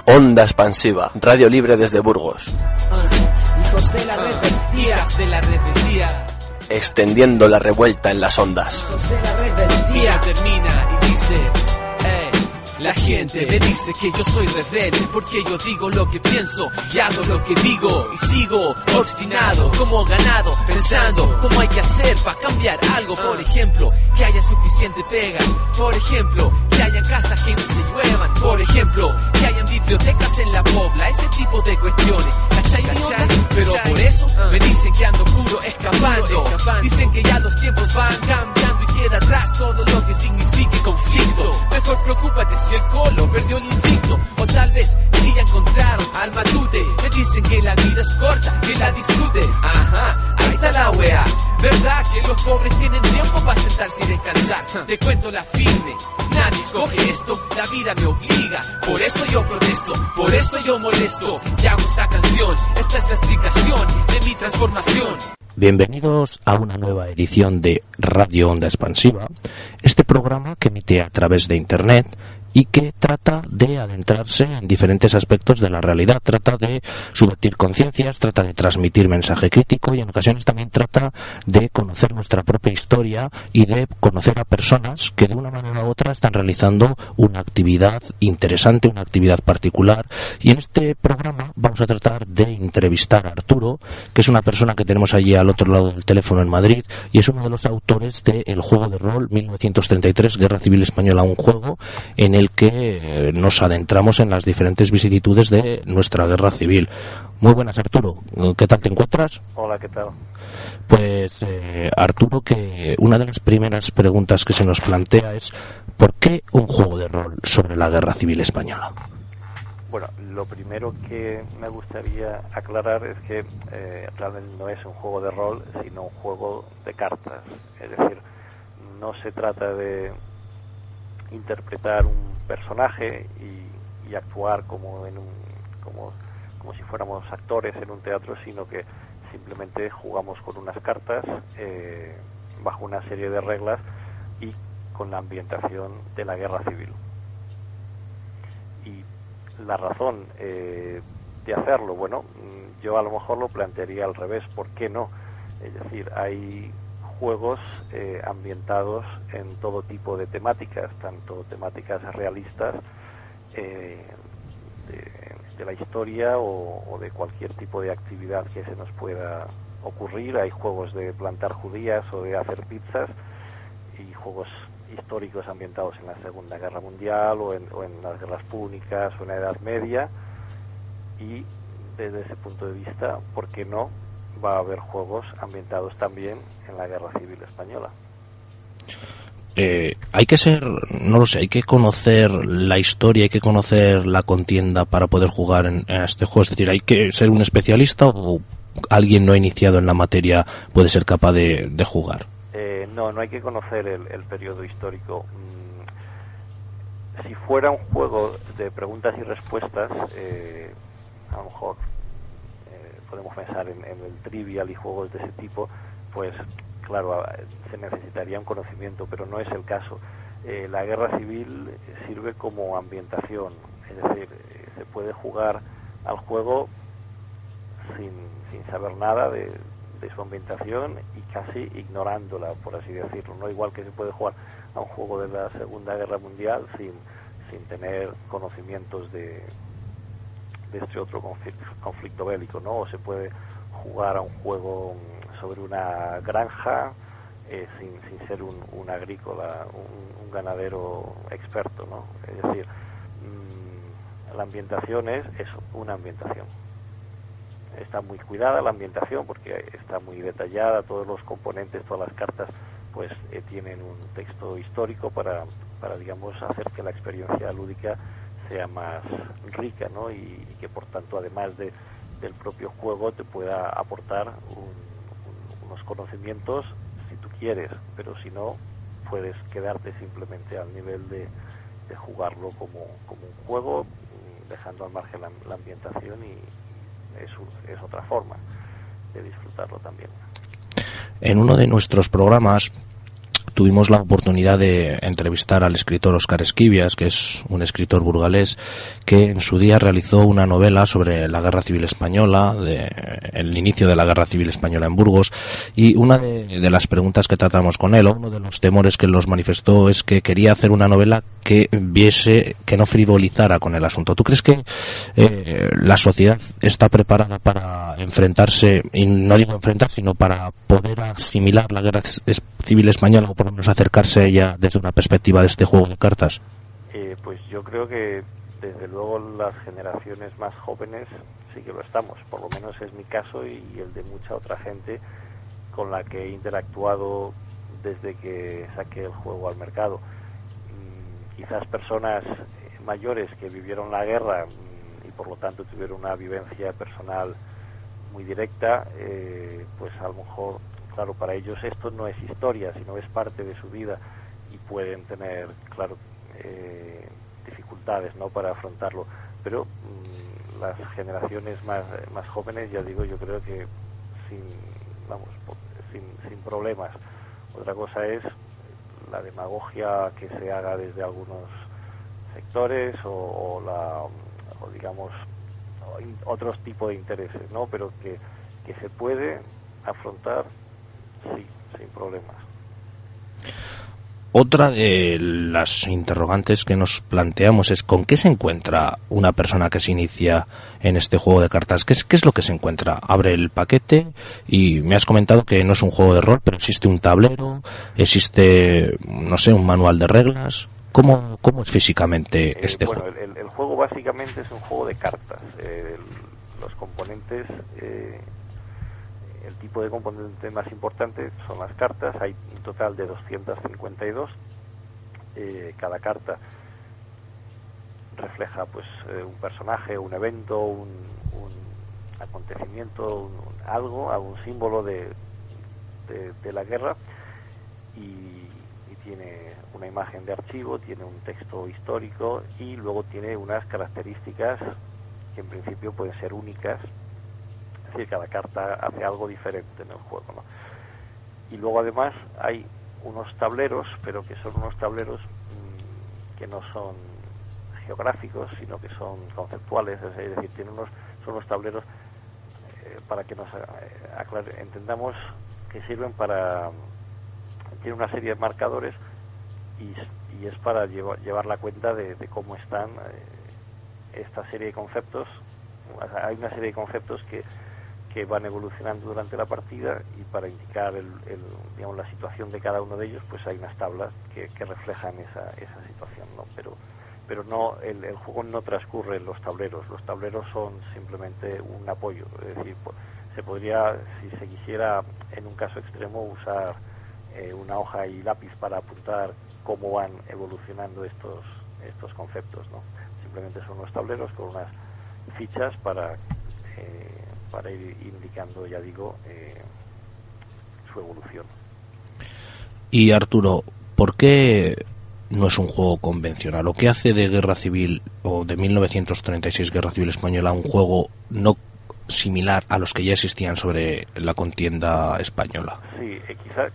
Onda Expansiva, radio libre desde Burgos. Hijos de la rebeldía, extendiendo la revuelta en las ondas. hijos de la rebeldía. Termina y dice, la gente me dice que yo soy rebelde porque yo digo lo que pienso y hago lo que digo y sigo obstinado como ganado pensando cómo hay que hacer para cambiar algo. Por ejemplo, que haya suficiente pega. Por ejemplo, que hayan casas que no se lluevan. Por ejemplo, que hayan bibliotecas en la pobla. Ese tipo de cuestiones, ¿cachai? Pero por eso me dicen que ando puro escapando. Dicen que ya los tiempos van cambiando y queda atrás todo lo que signifique conflicto. Mejor preocúpate si el colo perdió el invicto, o tal vez si ya encontraron al matute. Me dicen que la vida es corta, que la disfruten. Ajá, ahí está la wea. ¿Verdad que los pobres tienen tiempo para sentarse y descansar? Te cuento la firme, nadie escoge esto, la vida me obliga. Por eso yo protesto, por eso yo molesto. Y hago esta canción, esta es la explicación de mi transformación. Bienvenidos a una nueva edición de Radio Onda Expansiva, este programa que emite a través de Internet y que trata de adentrarse en diferentes aspectos de la realidad, trata de subvertir conciencias, trata de transmitir mensaje crítico y en ocasiones también trata de conocer nuestra propia historia y de conocer a personas que de una manera u otra están realizando una actividad interesante, una actividad particular. Y en este programa vamos a tratar de entrevistar a Arturo, que es una persona que tenemos allí al otro lado del teléfono en Madrid y es uno de los autores del juego de rol 1933, Guerra Civil Española, un juego en el que nos adentramos en las diferentes vicisitudes de nuestra guerra civil. Muy buenas, Arturo. ¿Qué tal te encuentras? Hola, ¿qué tal? Pues Arturo, que una de las primeras preguntas que se nos plantea es ¿por qué un juego de rol sobre la guerra civil española? Bueno, lo primero que me gustaría aclarar es que realmente no es un juego de rol, sino un juego de cartas. Es decir, no se trata de interpretar un personaje y actuar como si fuéramos actores en un teatro, sino que simplemente jugamos con unas cartas bajo una serie de reglas y con la ambientación de la guerra civil. Y la razón de hacerlo, bueno, yo a lo mejor lo plantearía al revés. ¿Por qué no? Es decir, hay juegos ambientados en todo tipo de temáticas, tanto temáticas realistas de la historia o de cualquier tipo de actividad que se nos pueda ocurrir. Hay juegos de plantar judías o de hacer pizzas y juegos históricos ambientados en la Segunda Guerra Mundial o en las guerras púnicas o en la Edad Media. Y desde ese punto de vista, ¿por qué no va a haber juegos ambientados también en la Guerra Civil Española? Hay que ser, no lo sé, hay que conocer la historia, hay que conocer la contienda para poder jugar en este juego. Es decir, hay que ser un especialista o alguien no iniciado en la materia puede ser capaz de jugar. No hay que conocer el periodo histórico. Si fuera un juego de preguntas y respuestas, a lo mejor podemos pensar en el Trivial y juegos de ese tipo, pues claro, se necesitaría un conocimiento, pero no es el caso. La guerra civil sirve como ambientación, es decir, se puede jugar al juego sin saber nada de su ambientación y casi ignorándola, por así decirlo, ¿no? Igual que se puede jugar a un juego de la Segunda Guerra Mundial sin tener conocimientos de este otro conflicto bélico, ¿no? O se puede jugar a un juego sobre una granja sin ser un agrícola, un ganadero experto, ¿no? Es decir, la ambientación es eso, una ambientación. Está muy cuidada la ambientación porque está muy detallada, todos los componentes, todas las cartas pues tienen un texto histórico para digamos hacer que la experiencia lúdica sea más rica, ¿no? Y que por tanto además del propio juego te pueda aportar unos conocimientos si tú quieres, pero si no puedes quedarte simplemente al nivel de jugarlo como un juego, dejando al margen la ambientación y es otra forma de disfrutarlo también. En uno de nuestros programas tuvimos la oportunidad de entrevistar al escritor Óscar Esquivias, que es un escritor burgalés que en su día realizó una novela sobre la Guerra Civil Española, el inicio de la Guerra Civil Española en Burgos, y una de las preguntas que tratamos con él, o uno de los temores que los manifestó, es que quería hacer una novela que no frivolizara con el asunto. ¿Tú crees que la sociedad está preparada para enfrentarse, y no digo enfrentar, sino para poder asimilar la Guerra Civil Española, o por lo menos acercarse a ella desde una perspectiva de este juego de cartas? Pues yo creo que desde luego las generaciones más jóvenes sí que lo estamos, por lo menos es mi caso y el de mucha otra gente con la que he interactuado desde que saqué el juego al mercado. Quizás personas mayores que vivieron la guerra y por lo tanto tuvieron una vivencia personal muy directa, pues a lo mejor, claro, para ellos esto no es historia, sino es parte de su vida y pueden tener, claro, dificultades, ¿no?, para afrontarlo. Pero las generaciones más jóvenes, ya digo, yo creo que sin problemas. Otra cosa es la demagogia que se haga desde algunos sectores o digamos otros tipos de intereses, ¿no? Pero que se puede afrontar, sí, sin problemas. Otra de las interrogantes que nos planteamos es ¿con qué se encuentra una persona que se inicia en este juego de cartas? ¿Qué es lo que se encuentra? Abre el paquete y me has comentado que no es un juego de rol, pero existe un tablero, existe, no sé, un manual de reglas. ¿Cómo es físicamente este juego? El juego básicamente es un juego de cartas. Los componentes... el tipo de componente más importante son las cartas. Hay un total de 252. Cada carta refleja pues un personaje, un evento, un acontecimiento, algún símbolo de la guerra, y tiene una imagen de archivo, tiene un texto histórico y luego tiene unas características que en principio pueden ser únicas. Es decir, cada carta hace algo diferente en el juego, ¿no? Y luego además hay unos tableros, pero que son unos tableros que no son geográficos, sino que son conceptuales, es decir, son unos tableros para que nos entendamos que sirven para... Tiene una serie de marcadores y es para llevar la cuenta de cómo están esta serie de conceptos. Hay una serie de conceptos que van evolucionando durante la partida, y para indicar digamos, la situación de cada uno de ellos, pues hay unas tablas que reflejan esa situación, ¿no? Pero no, el juego no transcurre en los tableros son simplemente un apoyo. Es decir, se podría, si se quisiera en un caso extremo, usar una hoja y lápiz para apuntar cómo van evolucionando estos conceptos, ¿no? Simplemente son unos tableros con unas fichas para ir indicando, ya digo, su evolución. Y Arturo, ¿por qué no es un juego convencional? ¿O qué hace de Guerra Civil, o de 1936 Guerra Civil Española, un juego no similar a los que ya existían sobre la contienda española? Sí, quizás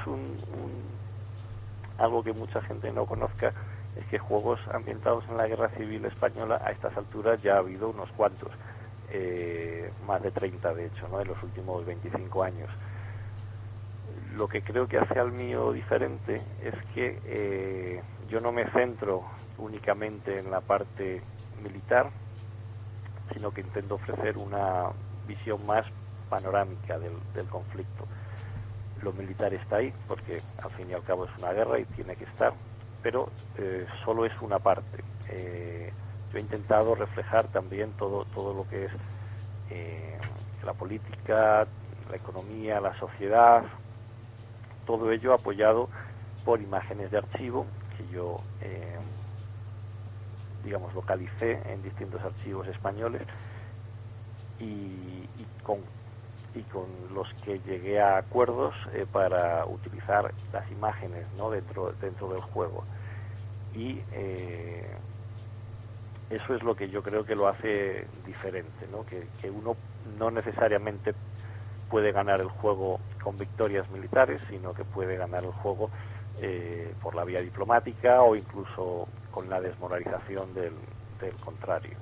algo que mucha gente no conozca es que juegos ambientados en la Guerra Civil Española a estas alturas ya ha habido unos cuantos, más de 30 de hecho, ¿no?, en los últimos 25 años. Lo que creo que hace al mío diferente es que yo no me centro únicamente en la parte militar, sino que intento ofrecer una visión más panorámica del conflicto. Lo militar está ahí porque al fin y al cabo es una guerra y tiene que estar, pero solo es una parte. Yo he intentado reflejar también todo lo que es la política, la economía, la sociedad, todo ello apoyado por imágenes de archivo que yo digamos localicé en distintos archivos españoles y con los que llegué a acuerdos para utilizar las imágenes, ¿no?, dentro del juego. Y eso es lo que yo creo que lo hace diferente, ¿no?, que uno no necesariamente puede ganar el juego con victorias militares, sino que puede ganar el juego por la vía diplomática o incluso con la desmoralización del contrario.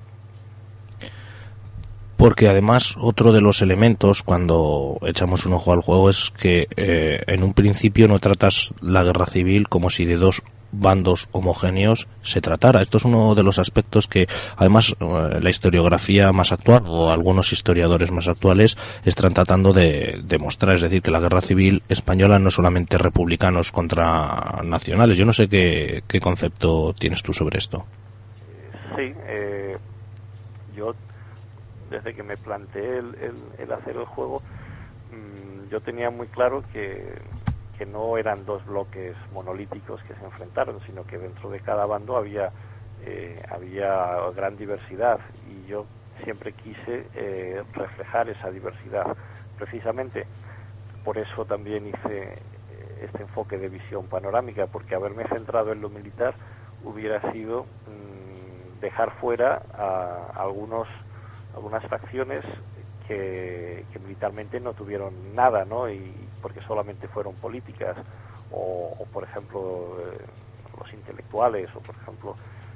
Porque además otro de los elementos cuando echamos un ojo al juego es que en un principio no tratas la guerra civil como si de dos bandos homogéneos se tratara. Esto es uno de los aspectos que además la historiografía más actual o algunos historiadores más actuales están tratando de demostrar, es decir, que la guerra civil española no es solamente republicanos contra nacionales. Yo no sé qué concepto tienes tú sobre esto. Sí, yo desde que me planteé el hacer el juego, yo tenía muy claro que no eran dos bloques monolíticos que se enfrentaron, sino que dentro de cada bando había gran diversidad, y yo siempre quise reflejar esa diversidad. Precisamente por eso también hice este enfoque de visión panorámica, porque haberme centrado en lo militar hubiera sido dejar fuera a algunas facciones que militarmente no tuvieron nada, ¿no? Y porque solamente fueron políticas, o por ejemplo los intelectuales, o por ejemplo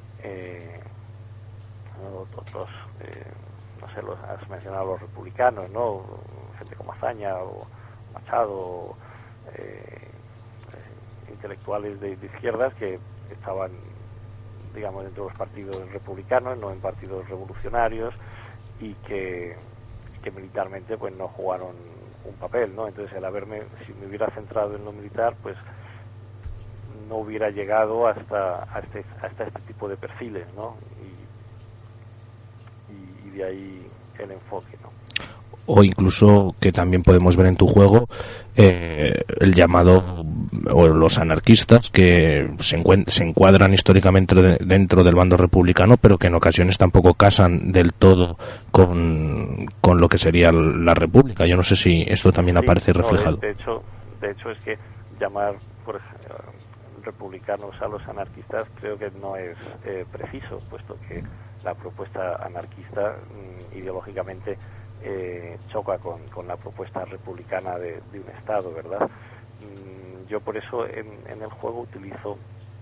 otros, no sé, has mencionado los republicanos, ¿no? Gente como Azaña o Machado, intelectuales de izquierdas que estaban, digamos, dentro de los partidos republicanos, no en partidos revolucionarios, y que militarmente pues no jugaron un papel, ¿no? Entonces si me hubiera centrado en lo militar, pues no hubiera llegado hasta este tipo de perfiles, ¿no? Y de ahí el enfoque, ¿no? O incluso que también podemos ver en tu juego el llamado, o los anarquistas que se encuadran históricamente dentro del bando republicano, pero que en ocasiones tampoco casan del todo con lo que sería la república. Yo no sé si esto también aparece reflejado. De hecho es que llamar por republicanos a los anarquistas creo que no es preciso, puesto que la propuesta anarquista ideológicamente choca con la propuesta republicana de un Estado, ¿verdad? Yo por eso en el juego utilizo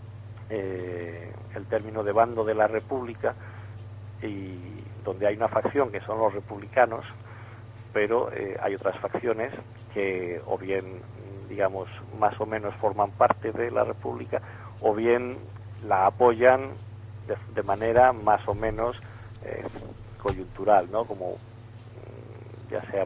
el término de bando de la República, y donde hay una facción que son los republicanos, pero hay otras facciones que o bien, digamos, más o menos forman parte de la República, o bien la apoyan de manera más o menos coyuntural, ¿no? Como ya sea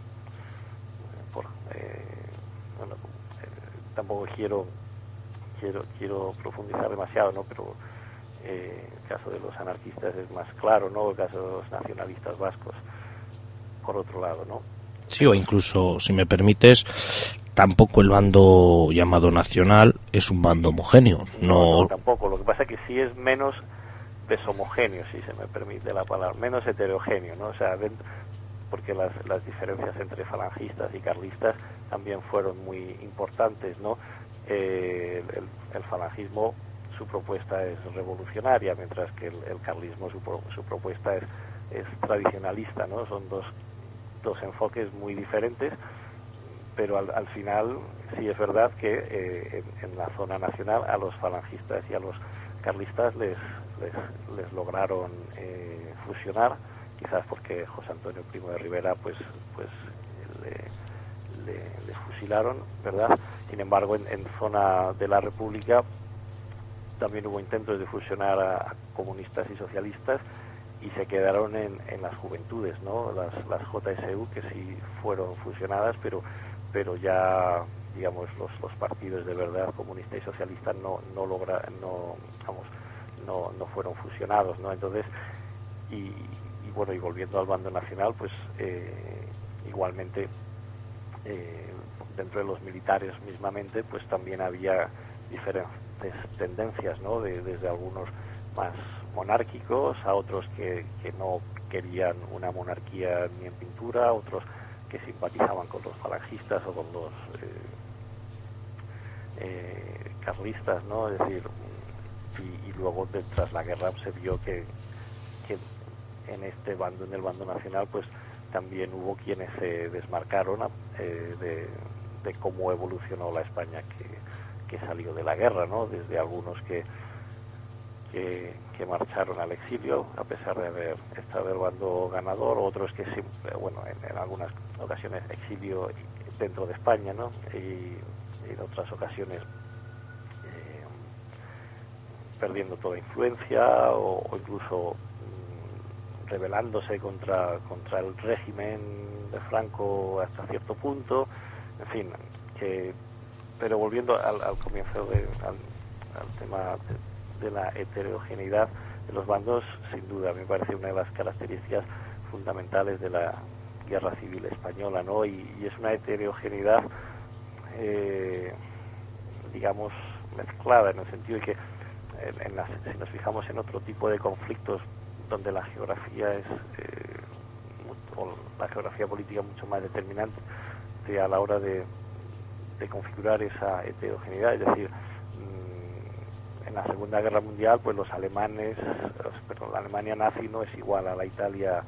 tampoco quiero profundizar demasiado, ¿no? Pero el caso de los anarquistas es más claro, ¿no? El caso de los nacionalistas vascos, por otro lado, ¿no? Sí, o incluso, si me permites, tampoco el bando llamado nacional es un bando homogéneo. No, tampoco. Lo que pasa es que sí es menos deshomogéneo, si se me permite la palabra, menos heterogéneo, ¿no? O sea, porque las diferencias entre falangistas y carlistas también fueron muy importantes, ¿no? El falangismo, su propuesta es revolucionaria, mientras que el carlismo, su propuesta es tradicionalista, ¿no? Son dos enfoques muy diferentes, pero al final sí es verdad que en la zona nacional a los falangistas y a los carlistas les lograron fusionar, quizás porque José Antonio Primo de Rivera pues le fusilaron, ¿verdad? Sin embargo, en zona de la República también hubo intentos de fusionar a comunistas y socialistas, y se quedaron en las juventudes, ¿no? Las JSU, que sí fueron fusionadas, pero ya, digamos, los partidos de verdad, comunista y socialista, no fueron fusionados, ¿no? Entonces, y bueno, y volviendo al bando nacional, pues igualmente dentro de los militares mismamente, pues también había diferentes tendencias, ¿no? Desde algunos más monárquicos a otros que no querían una monarquía ni en pintura, otros que simpatizaban con los falangistas o con los carlistas, ¿no? Es decir, y luego tras la guerra se vio que en el bando nacional, pues también hubo quienes se desmarcaron de cómo evolucionó la España salió de la guerra, ¿no? Desde algunos que marcharon al exilio a pesar de haber estado del bando ganador, otros que siempre, bueno, en algunas ocasiones exilio dentro de España, ¿no? Y en otras ocasiones perdiendo toda influencia o incluso rebelándose contra el régimen de Franco hasta cierto punto, en fin, pero volviendo al comienzo al tema de la heterogeneidad de los bandos, sin duda me parece una de las características fundamentales de la Guerra Civil Española, ¿no? Y es una heterogeneidad digamos mezclada, en el sentido de que si nos fijamos en otro tipo de conflictos donde la geografía es o la geografía política mucho más determinante a la hora de configurar esa heterogeneidad, es decir, en la Segunda Guerra Mundial, pues la Alemania nazi no es igual a la Italia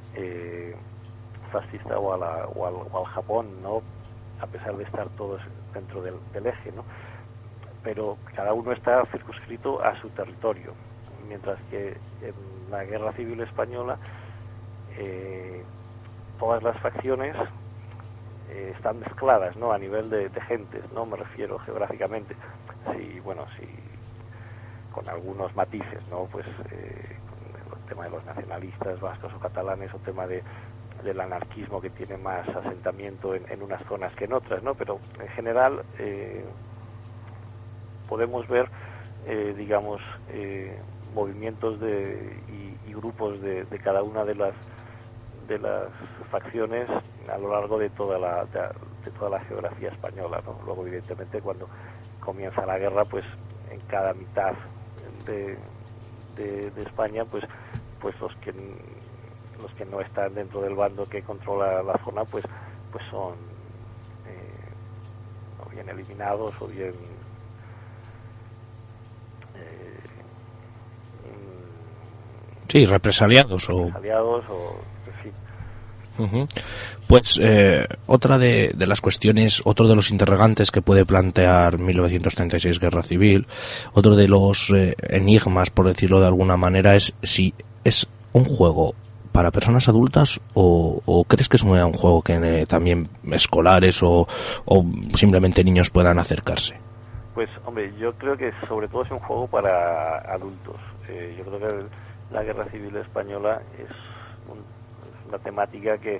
fascista o al Japón, ¿no? A pesar de estar todos dentro del eje, ¿no? Pero cada uno está circunscrito a su territorio, mientras que en la Guerra Civil Española todas las facciones están mezcladas, ¿no? A nivel de gentes, ¿no? Me refiero geográficamente, sí, con algunos matices, ¿no? Pues con el tema de los nacionalistas vascos o catalanes, o tema del anarquismo, que tiene más asentamiento en unas zonas que en otras, ¿no? Pero en general podemos ver digamos movimientos y grupos de cada una de las facciones a lo largo de toda la geografía española, ¿no? Luego, evidentemente, cuando comienza la guerra, pues en cada mitad de España, pues los que no están dentro del bando que controla la zona, pues son o bien eliminados o bien sí, represaliados o en fin. Uh-huh. Pues otra de las cuestiones, otro de los interrogantes que puede plantear 1936 Guerra Civil, otro de los enigmas, por decirlo de alguna manera, es si es un juego para personas adultas o crees que es un juego que también escolares o simplemente niños puedan acercarse. Pues, hombre, yo creo que sobre todo es un juego para adultos. Yo creo que la Guerra Civil Española es una temática que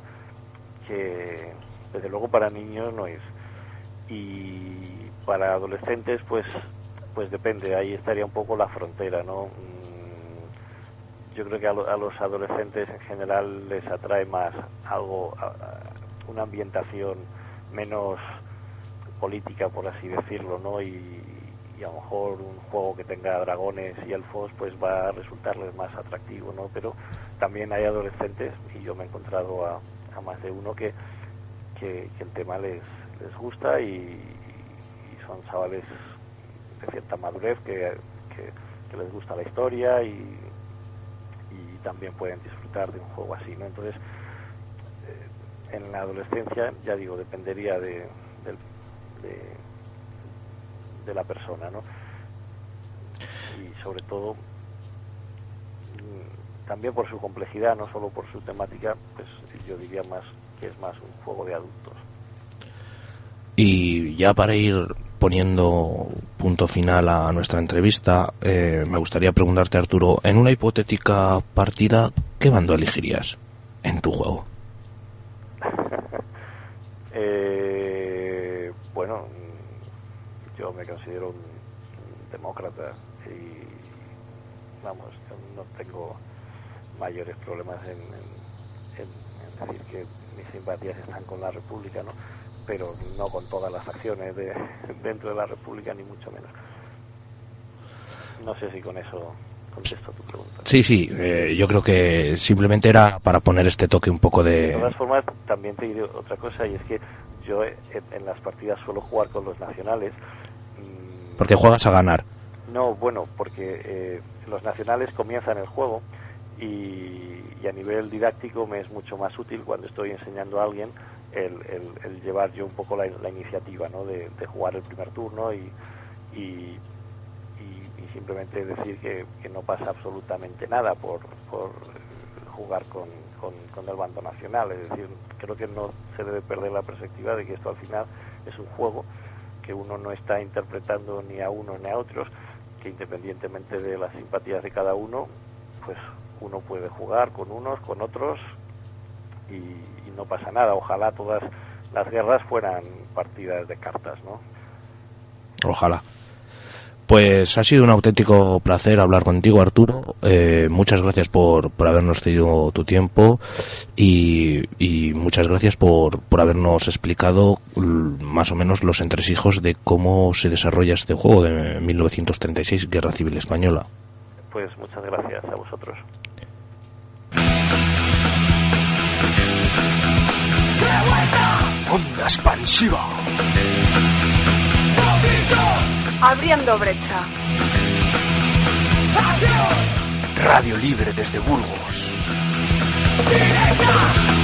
desde luego para niños no es, y para adolescentes pues depende, ahí estaría un poco la frontera, ¿no? Yo creo que a los adolescentes en general les atrae más una ambientación menos política, por así decirlo, ¿no? Y a lo mejor un juego que tenga dragones y elfos pues va a resultarles más atractivo, ¿no? Pero también hay adolescentes, y yo me he encontrado a más de uno que el tema les gusta y son chavales de cierta madurez que les gusta la historia y también pueden disfrutar de un juego así, ¿no? Entonces, en la adolescencia, ya digo, dependería de la persona, ¿no? Y sobre todo también por su complejidad, no solo por su temática, pues yo diría más que es más un juego de adultos. Y ya para ir poniendo punto final a nuestra entrevista, me gustaría preguntarte, Arturo, en una hipotética partida, ¿qué bando elegirías en tu juego? Bueno, yo me considero un demócrata y vamos, yo no tengo mayores problemas en decir que mis simpatías están con la República, ¿no? Pero no con todas las acciones dentro de la República, ni mucho menos. No sé si con eso contesto tu pregunta. Sí, yo creo que simplemente era para poner este toque un poco de... De todas formas, también te diré otra cosa, y es que yo en las partidas suelo jugar con los nacionales. Porque juegas a ganar. No, bueno, porque los nacionales comienzan el juego y a nivel didáctico me es mucho más útil cuando estoy enseñando a alguien el llevar yo un poco la iniciativa, ¿no? De jugar el primer turno y y simplemente decir que no pasa absolutamente nada por jugar con el bando nacional. Es decir, creo que no se debe perder la perspectiva de que esto al final es un juego, que uno no está interpretando ni a unos ni a otros, que independientemente de las simpatías de cada uno, pues uno puede jugar con unos, con otros, y no pasa nada. Ojalá todas las guerras fueran partidas de cartas, ¿no? Ojalá. Pues ha sido un auténtico placer hablar contigo, Arturo. Muchas gracias por habernos cedido tu tiempo y muchas gracias por habernos explicado más o menos los entresijos de cómo se desarrolla este juego de 1936, Guerra Civil Española. Pues muchas gracias a vosotros. Onda expansiva. Abriendo brecha. Radio libre desde Burgos. ¡Directa!